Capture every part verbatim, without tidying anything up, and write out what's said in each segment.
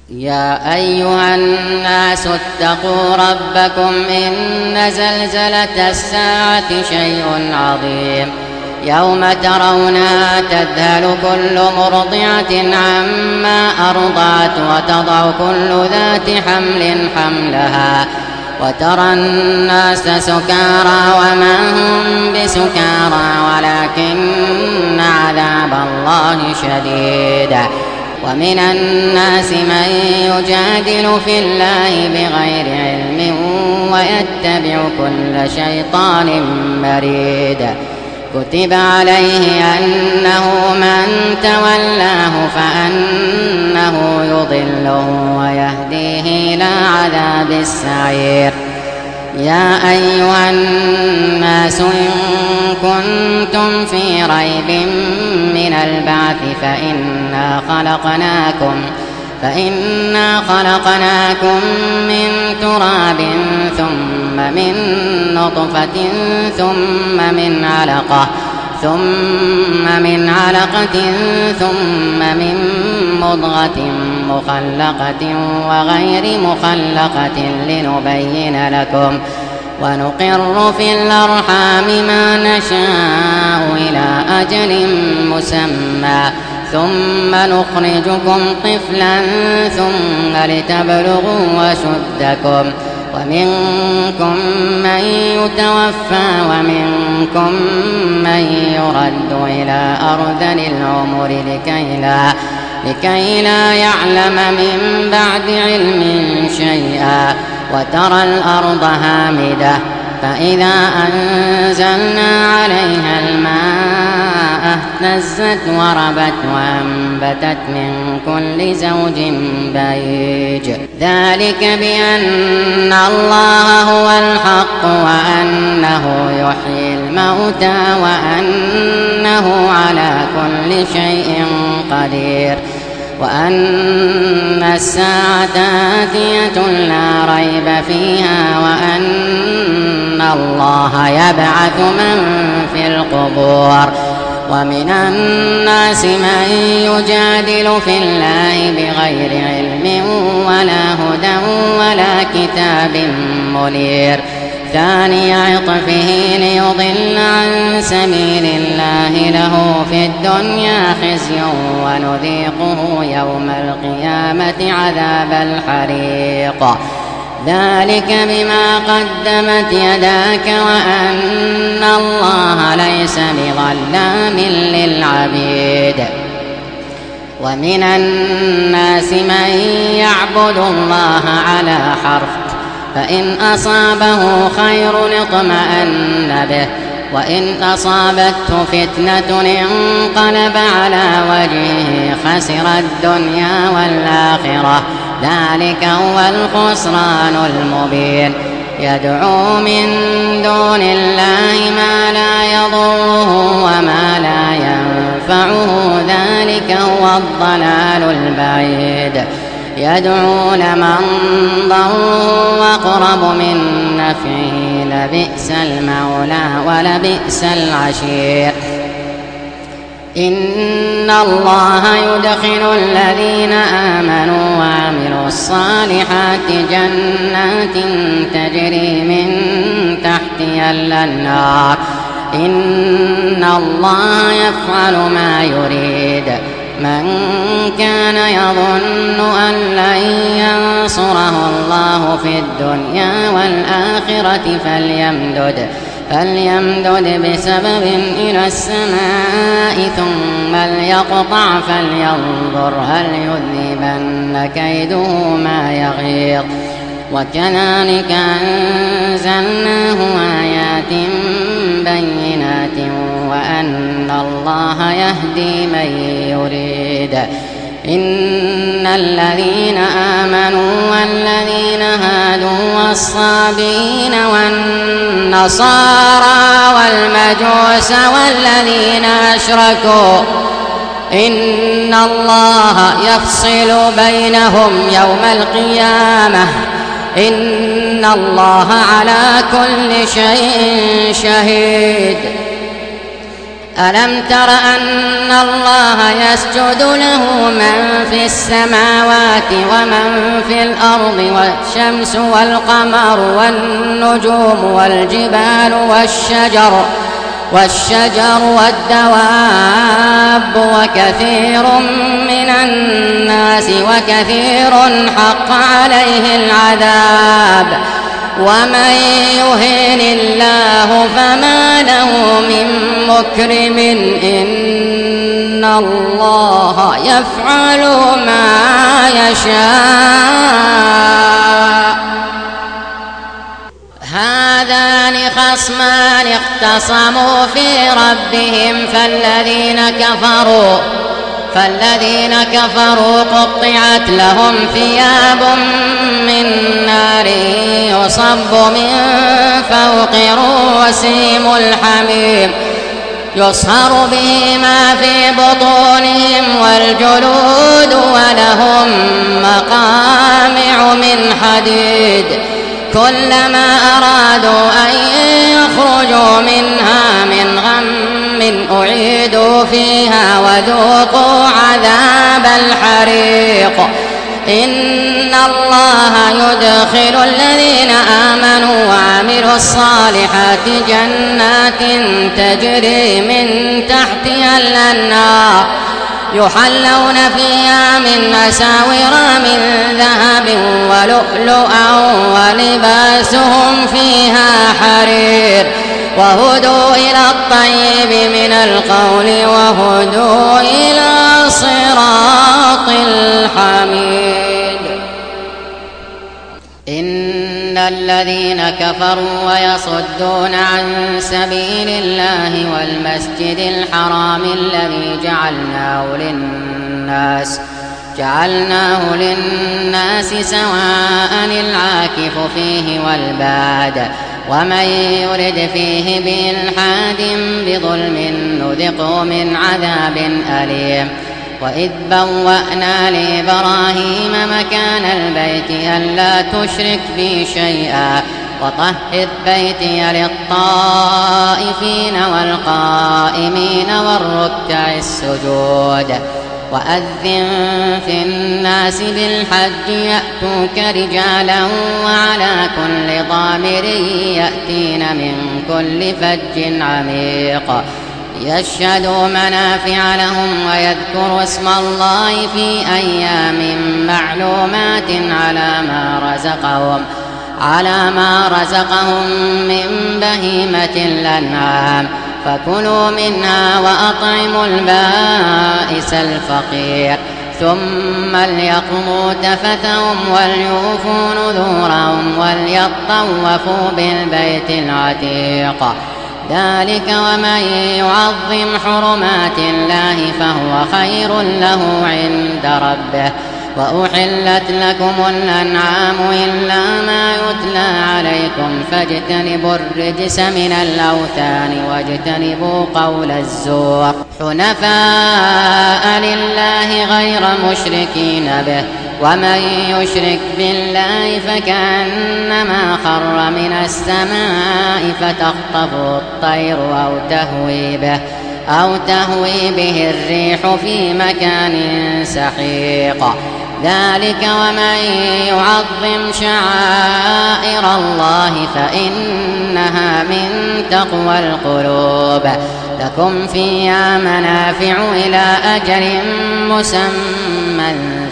يا أيها الناس اتقوا ربكم إن زلزلة الساعة شيء عظيم يوم ترونها تذهل كل مرضعة عما أرضعت وتضع كل ذات حمل حملها وترى الناس سكارى وما هم بسكارى ولكن عذاب الله شديد. ومن الناس من يجادل في الله بغير علم ويتبع كل شيطان مريد. كتب عليه أنه من تولاه فأنه يضله ويهديه إلى عذاب السعير. يا أيها الناس إن كنتم في ريب من البعث فإنا خلقناكم فإنا خلقناكم من تراب ثم من نطفة ثم من علقة ثم من علقة ثم من مضغة مخلقة وغير مخلقة لنبين لكم ونقر في الأرحام ما نشاء إلى أجل مسمى ثم نخرجكم طفلا ثم لتبلغوا أشدكم ومنكم من يتوفى ومنكم من يرد إلى أرذل العمر لكي لا, لكي لا يعلم من بعد علم شيئا وترى الأرض هامدة فإذا أنزلنا عليها الماء اهتزت وربت وأنبتت من كل زوج بهيج. ذلك بأن الله هو الحق وأنه يحيي الموتى وأنه على كل شيء قدير وأن الساعة آتية لا ريب فيها وأن الله يبعث من في القبور. ومن الناس من يجادل في الله بغير علم ولا هدى ولا كتاب منير. ثاني عطفه ليضل عن سبيل الله له في الدنيا خزي ونذيقه يوم القيامة عذاب الحريق. ذلك بما قدمت يداك وأن الله ليس بظلام للعبيد. ومن الناس من يعبد الله على حرف فإن أصابه خير اطمأن به وإن أصابته فتنة انقلب على وجهه خسر الدنيا والآخرة ذلك هو الخسران المبين. يدعو من دون الله ما لا يضره وما لا ينفعه ذلك هو الضلال البعيد. يدعو لمن ضره أقرب من نفعه لبئس المولى ولبئس العشير. إن الله يدخل الذين آمنوا وعملوا الصالحات جنات تجري من تحتها الأنهار إن الله يفعل ما يريد. من كان يظن أن لن ينصره الله في الدنيا والآخرة فليمدد فليمدد بسبب إلى السماء ثم ليقطع فلينظر هل يذهبن كيده ما يغيظ. وكذلك أنزلناه آيات بينات وأن الله يهدي من يريد. إن الذين آمنوا والذين هادوا والصابين والنصارى والمجوس والذين أشركوا إن الله يفصل بينهم يوم القيامة إن الله على كل شيء شهيد. ألم تر أن الله يسجد له من في السماوات ومن في الأرض والشمس والقمر والنجوم والجبال والشجر والشجر والدواب وكثير من الناس وكثير حق عليه العذاب ومن يهن الله فما له من مكرم إن الله يفعل ما يشاء. هذان خصمان اختصموا في ربهم فالذين كفروا فالذين كفروا قطعت لهم ثياب من نار يصب من فوق رؤوسهم الحميم يصهر به ما في بطونهم والجلود ولهم مقامع من حديد كلما أرادوا أن يخرجوا منها من غم أعيدوا فيها وذوقوا عذاب الحريق. إن الله يدخل الذين آمنوا وعملوا الصالحات جنات تجري من تحتها الأنهار يحلون فيها من أساور من ذهب ولؤلؤا ولباسهم فيها حرير وهدوا إلى الطيب من القول وهدوا إلى صراط الحميد. إن الذين كفروا ويصدون عن سبيل الله والمسجد الحرام الذي جعلناه للناس جعلناه للناس سواء العاكف فيه والباد ومن يرد فيه بإلحاد بظلم نذقه من عذاب أليم. وإذ بوأنا لإبراهيم مكان البيت ألا تشرك بي شيئا وطهر بيتي للطائفين والقائمين والركع السجود وأذن في الناس بالحج يأتوك رجالا وعلى كل ضامر يأتين من كل فج عميق ليشهدوا منافع لهم ويذكروا اسم الله في أيام معلومات على ما رزقهم على ما رزقهم من بهيمة الأنعام فكلوا منها وأطعموا البائس الفقير ثم ليقضوا تفثهم وليوفوا نذورهم وليطوفوا بالبيت العتيق ذلك ومن يعظم حرمات الله فهو خير له عند ربه. وأحلت لكم الأنعام إلا ما يتلى عليكم فاجتنبوا الرجس من الأوثان واجتنبوا قول الزور حنفاء لله غير مشركين به ومن يشرك بالله فكأنما خر من السماء فتخطفه الطير أو تهوي به أو تهوي به الريح في مكان سحيق ذلك ومن يعظم شعائر الله فإنها من تقوى القلوب. لكم فيها منافع إلى أجل مسمى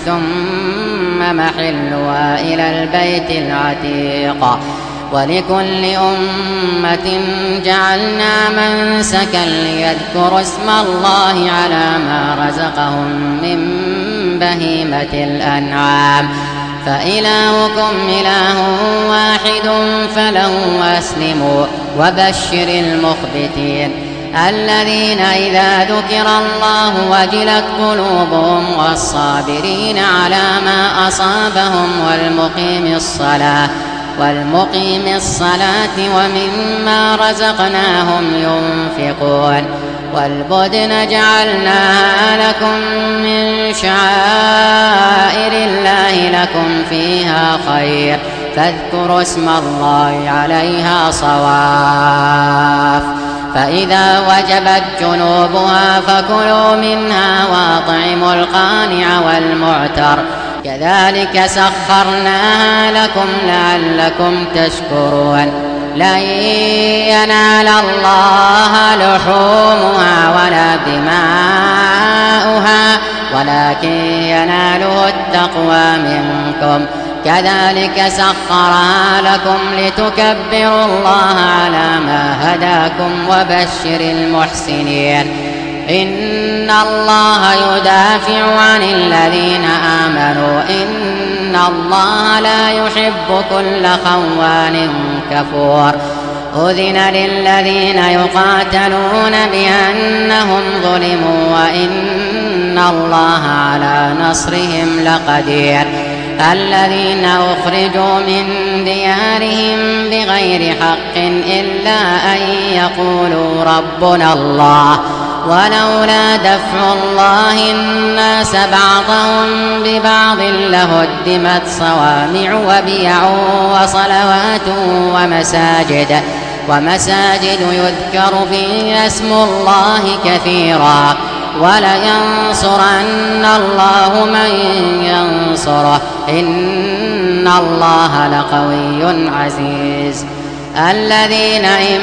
ثم محلها إلى البيت العتيق ولكل أمة جعلنا منسكا ليذكروا اسم الله على ما رزقهم من بهيمة الأنعام فإلهكم إله واحد فله أسلموا وبشر المخبتين الذين إذا ذكر الله وجلت قلوبهم والصابرين على ما أصابهم والمقيم الصلاة والمقيم الصلاة ومما رزقناهم ينفقون والبدن جعلناها لكم من شعائر الله لكم فيها خير فاذكروا اسم الله عليها صواف فإذا وجبت جنوبها فكلوا منها وأطعموا القانع والمعتر كذلك سخرناها لكم لعلكم تشكرون لن ينال الله لحومها ولا دماؤها ولكن يناله التقوى منكم كذلك سخرها لكم لتكبروا الله على ما هداكم وبشر المحسنين إن الله يدافع عن الذين آمنوا إن الله لا يحب كل خوان كفور أذن للذين يقاتلون بأنهم ظلموا وإن الله على نصرهم لقدير الذين أخرجوا من ديارهم بغير حق إلا أن يقولوا ربنا الله ولولا دفع الله الناس بعضهم ببعض لهدمت صوامع وبيع وصلوات ومساجد ومساجد يذكر فيها اسم الله كثيرا ولينصرن الله من ينصره إن الله لقوي عزيز الذين إن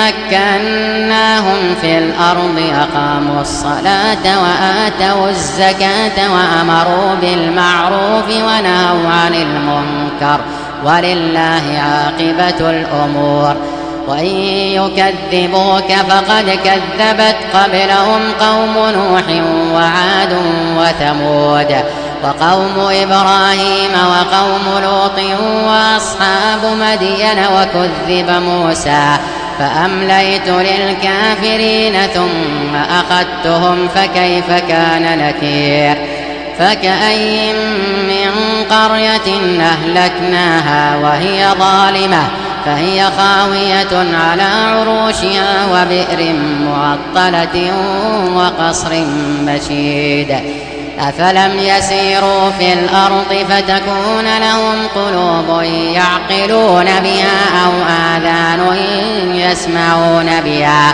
مكناهم في الأرض أقاموا الصلاة وآتوا الزكاة وأمروا بالمعروف ونهوا عن المنكر ولله عاقبة الأمور وإن يكذبوك فقد كذبت قبلهم قوم نوح وعاد وثمود وقوم إبراهيم وقوم لوط وأصحاب مدين وكذب موسى فأمليت للكافرين ثم أخذتهم فكيف كان نكير فكأين من قرية أهلكناها وهي ظالمة فهي خاوية على عروشها وبئر معطلة وقصر مشيد أفلم يسيروا في الأرض فتكون لهم قلوب يعقلون بها أو آذان يسمعون بها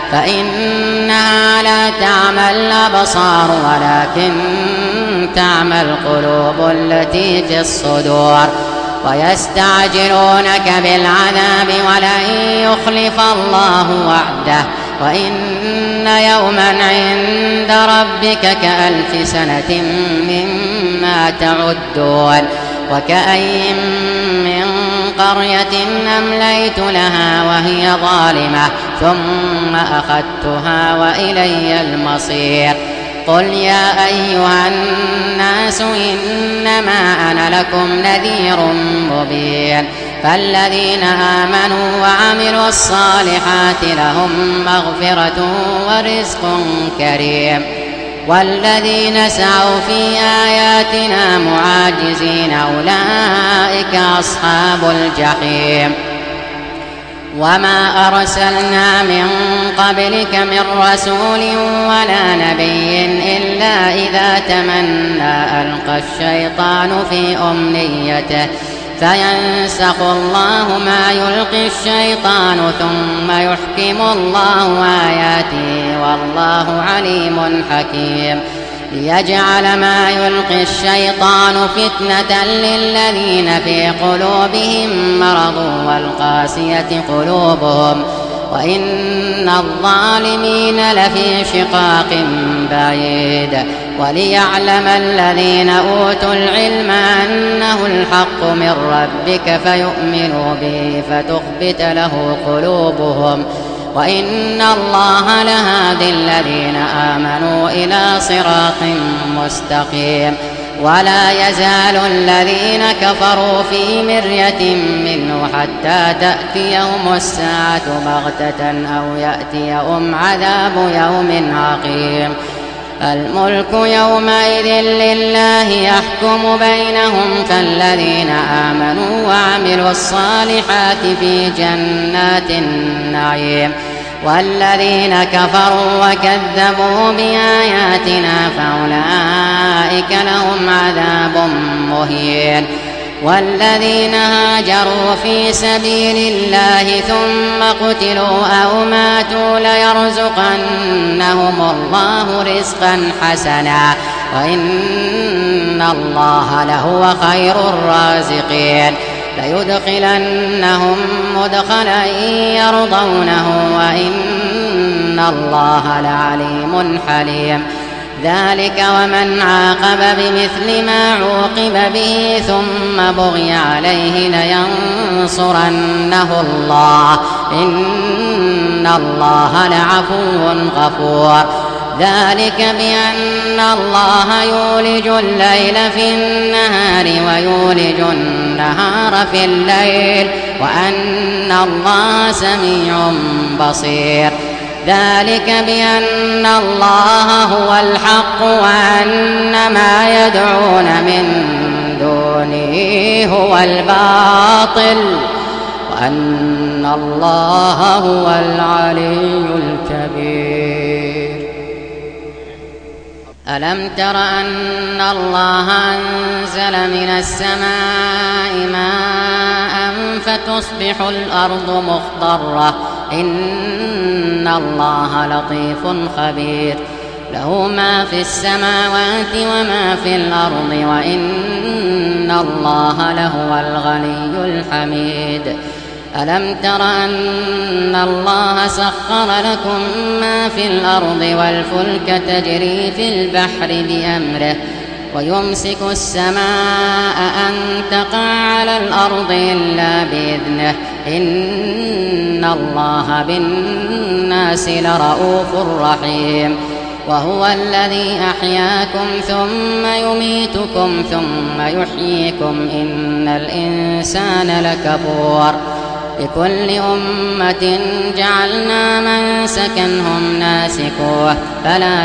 فإنها لا تعمى الأبصار ولكن تعمى القلوب التي في الصدور ويستعجلونك بالعذاب ولن يخلف الله وعده وإن يوما عند ربك كألف سنة مما تعدون وكأين من قرية أمليت لها وهي ظالمة ثم أخذتها وإلي المصير قل يا أيها الناس إنما أنا لكم نذير مبين فالذين آمنوا وعملوا الصالحات لهم مغفرة ورزق كريم والذين سعوا في آياتنا معاجزين أولئك أصحاب الجحيم وما أرسلنا من قبلك من رسول ولا نبي إلا إذا تمنى ألقى الشيطان في أمنيته فينسخ الله ما يلقي الشيطان ثم يحكم الله آياته والله عليم حكيم ليجعل ما يلقي الشيطان فتنة للذين في قلوبهم مرض والقاسية قلوبهم وإن الظالمين لفي شقاق بعيد وليعلم الذين أوتوا العلم أنه الحق من ربك فيؤمنوا به فتخبت له قلوبهم وإن الله لهادي الذين آمنوا إلى صراط مستقيم ولا يزال الذين كفروا في مرية منه حتى تأتيهم الساعة بغتة أو يأتيهم عذاب يوم عقيم الملك يومئذ لله يحكم بينهم فالذين آمنوا وعملوا الصالحات في جنات النعيم والذين كفروا وكذبوا بآياتنا فأولئك لهم عذاب مهين والذين هاجروا في سبيل الله ثم قتلوا أو ماتوا ليرزقنهم الله رزقا حسنا وإن الله لهو خير الرازقين ليدخلنهم مدخلا يرضونه وإن الله لعليم حليم ذلك ومن عاقب بمثل ما عوقب به ثم بغي عليه لينصرنه الله إن الله لعفو غفور ذلك بأن الله يولج الليل في النهار ويولج النهار في الليل وأن الله سميع بصير ذلك بأن الله هو الحق وأن ما يدعون من دونه هو الباطل وأن الله هو العلي الكبير ألم تر أن الله أنزل من السماء ماء فتصبح الأرض مخضرة إن الله لطيف خبير له ما في السماوات وما في الأرض وإن الله لهو الغني الحميد ألم تر أن الله سخر لكم ما في الأرض والفلك تجري في البحر بأمره ويمسك السماء أن تقع على الأرض إلا بإذنه إن الله بالناس لرؤوف رحيم وهو الذي أحياكم ثم يميتكم ثم يحييكم إن الإنسان لكفور لكل أمة جعلنا منسكا هم ناسكوه فلا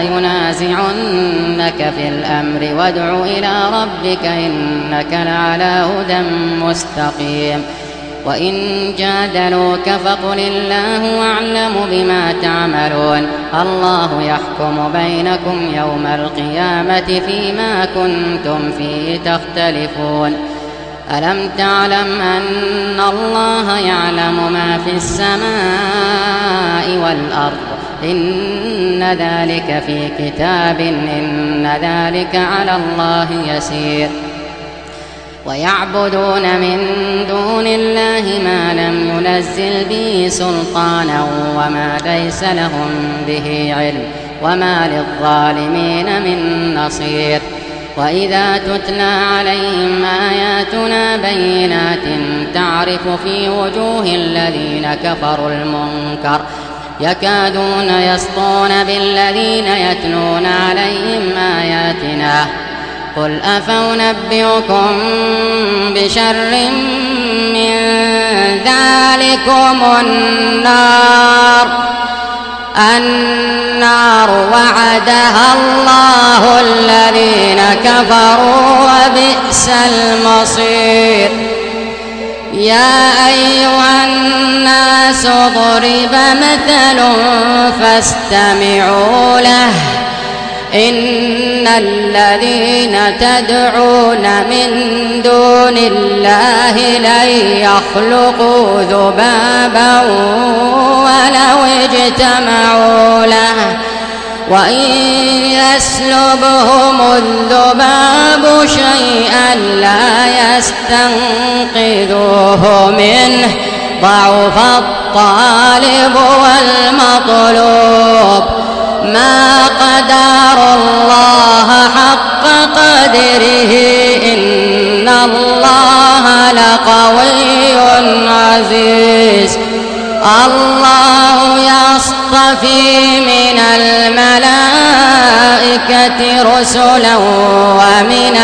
ينازعنك في الأمر وادع إلى ربك إنك لعلى هدى مستقيم وإن جادلوك فقل الله أعلم بما تعملون الله يحكم بينكم يوم القيامة فيما كنتم فيه تختلفون ألم تعلم أن الله يعلم ما في السماء والأرض إن ذلك في كتاب إن ذلك على الله يسير ويعبدون من دون الله ما لم ينزل به سلطانا وما ليس لهم به علم وما للظالمين من نصير وإذا تتلى عليهم آياتنا بينات تعرف في وجوه الذين كفروا المنكر يكادون يسطون بالذين يتلون عليهم آياتنا قل أفأنبئكم بشر من ذلكم النار النار وعدها الله الذين كفروا وبئس المصير يا أيها الناس ضرب مثل فاستمعوا له إن الذين تدعون من دون الله لن يخلقوا ذبابا ولو اجتمعوا له وإن يسلبهم الذباب شيئا لا يستنقذوه منه ضعف الطالب والمطلوب ما قدر الله حق قدره إن الله لقوي عزيز الله يصطفي من الملائكة رسلا ومن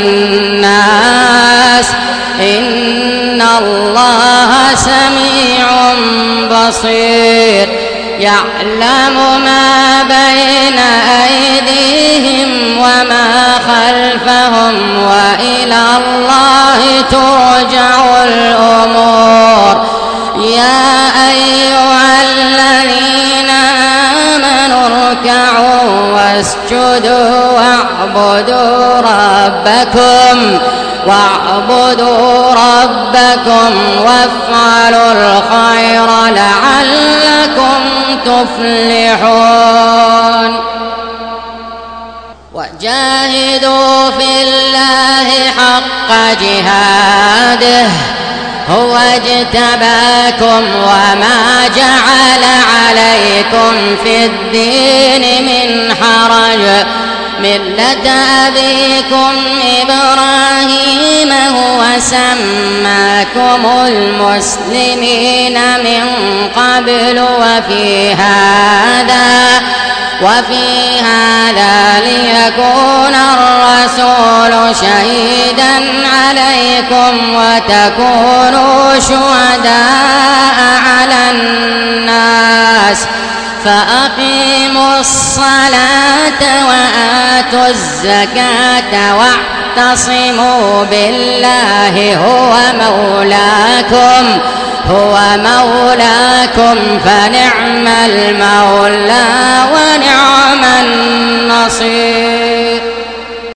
الناس إن الله سميع بصير يعلم ما بين أيديهم وما خلفهم وإلى الله ترجع الأمور يا أيها الذين آمنوا اركعوا واسجدوا واعبدوا ربكم واعبدوا ربكم وافعلوا الخير لعلكم تفلحون وجاهدوا في الله حق جهاده هو اجتباكم وما جعل عليكم في الدين من حرج ملة أبيكم إبراهيم هو سماكم المسلمين من قبل وفي هذا وفي هذا ليكون الرسول شهيدا عليكم وتكونوا شهداء على الناس فأقيموا الصلاة وآتوا الزكاة واعتصموا بالله هو مولاكم هو مولاكم فنعم المولى ونعم النصير.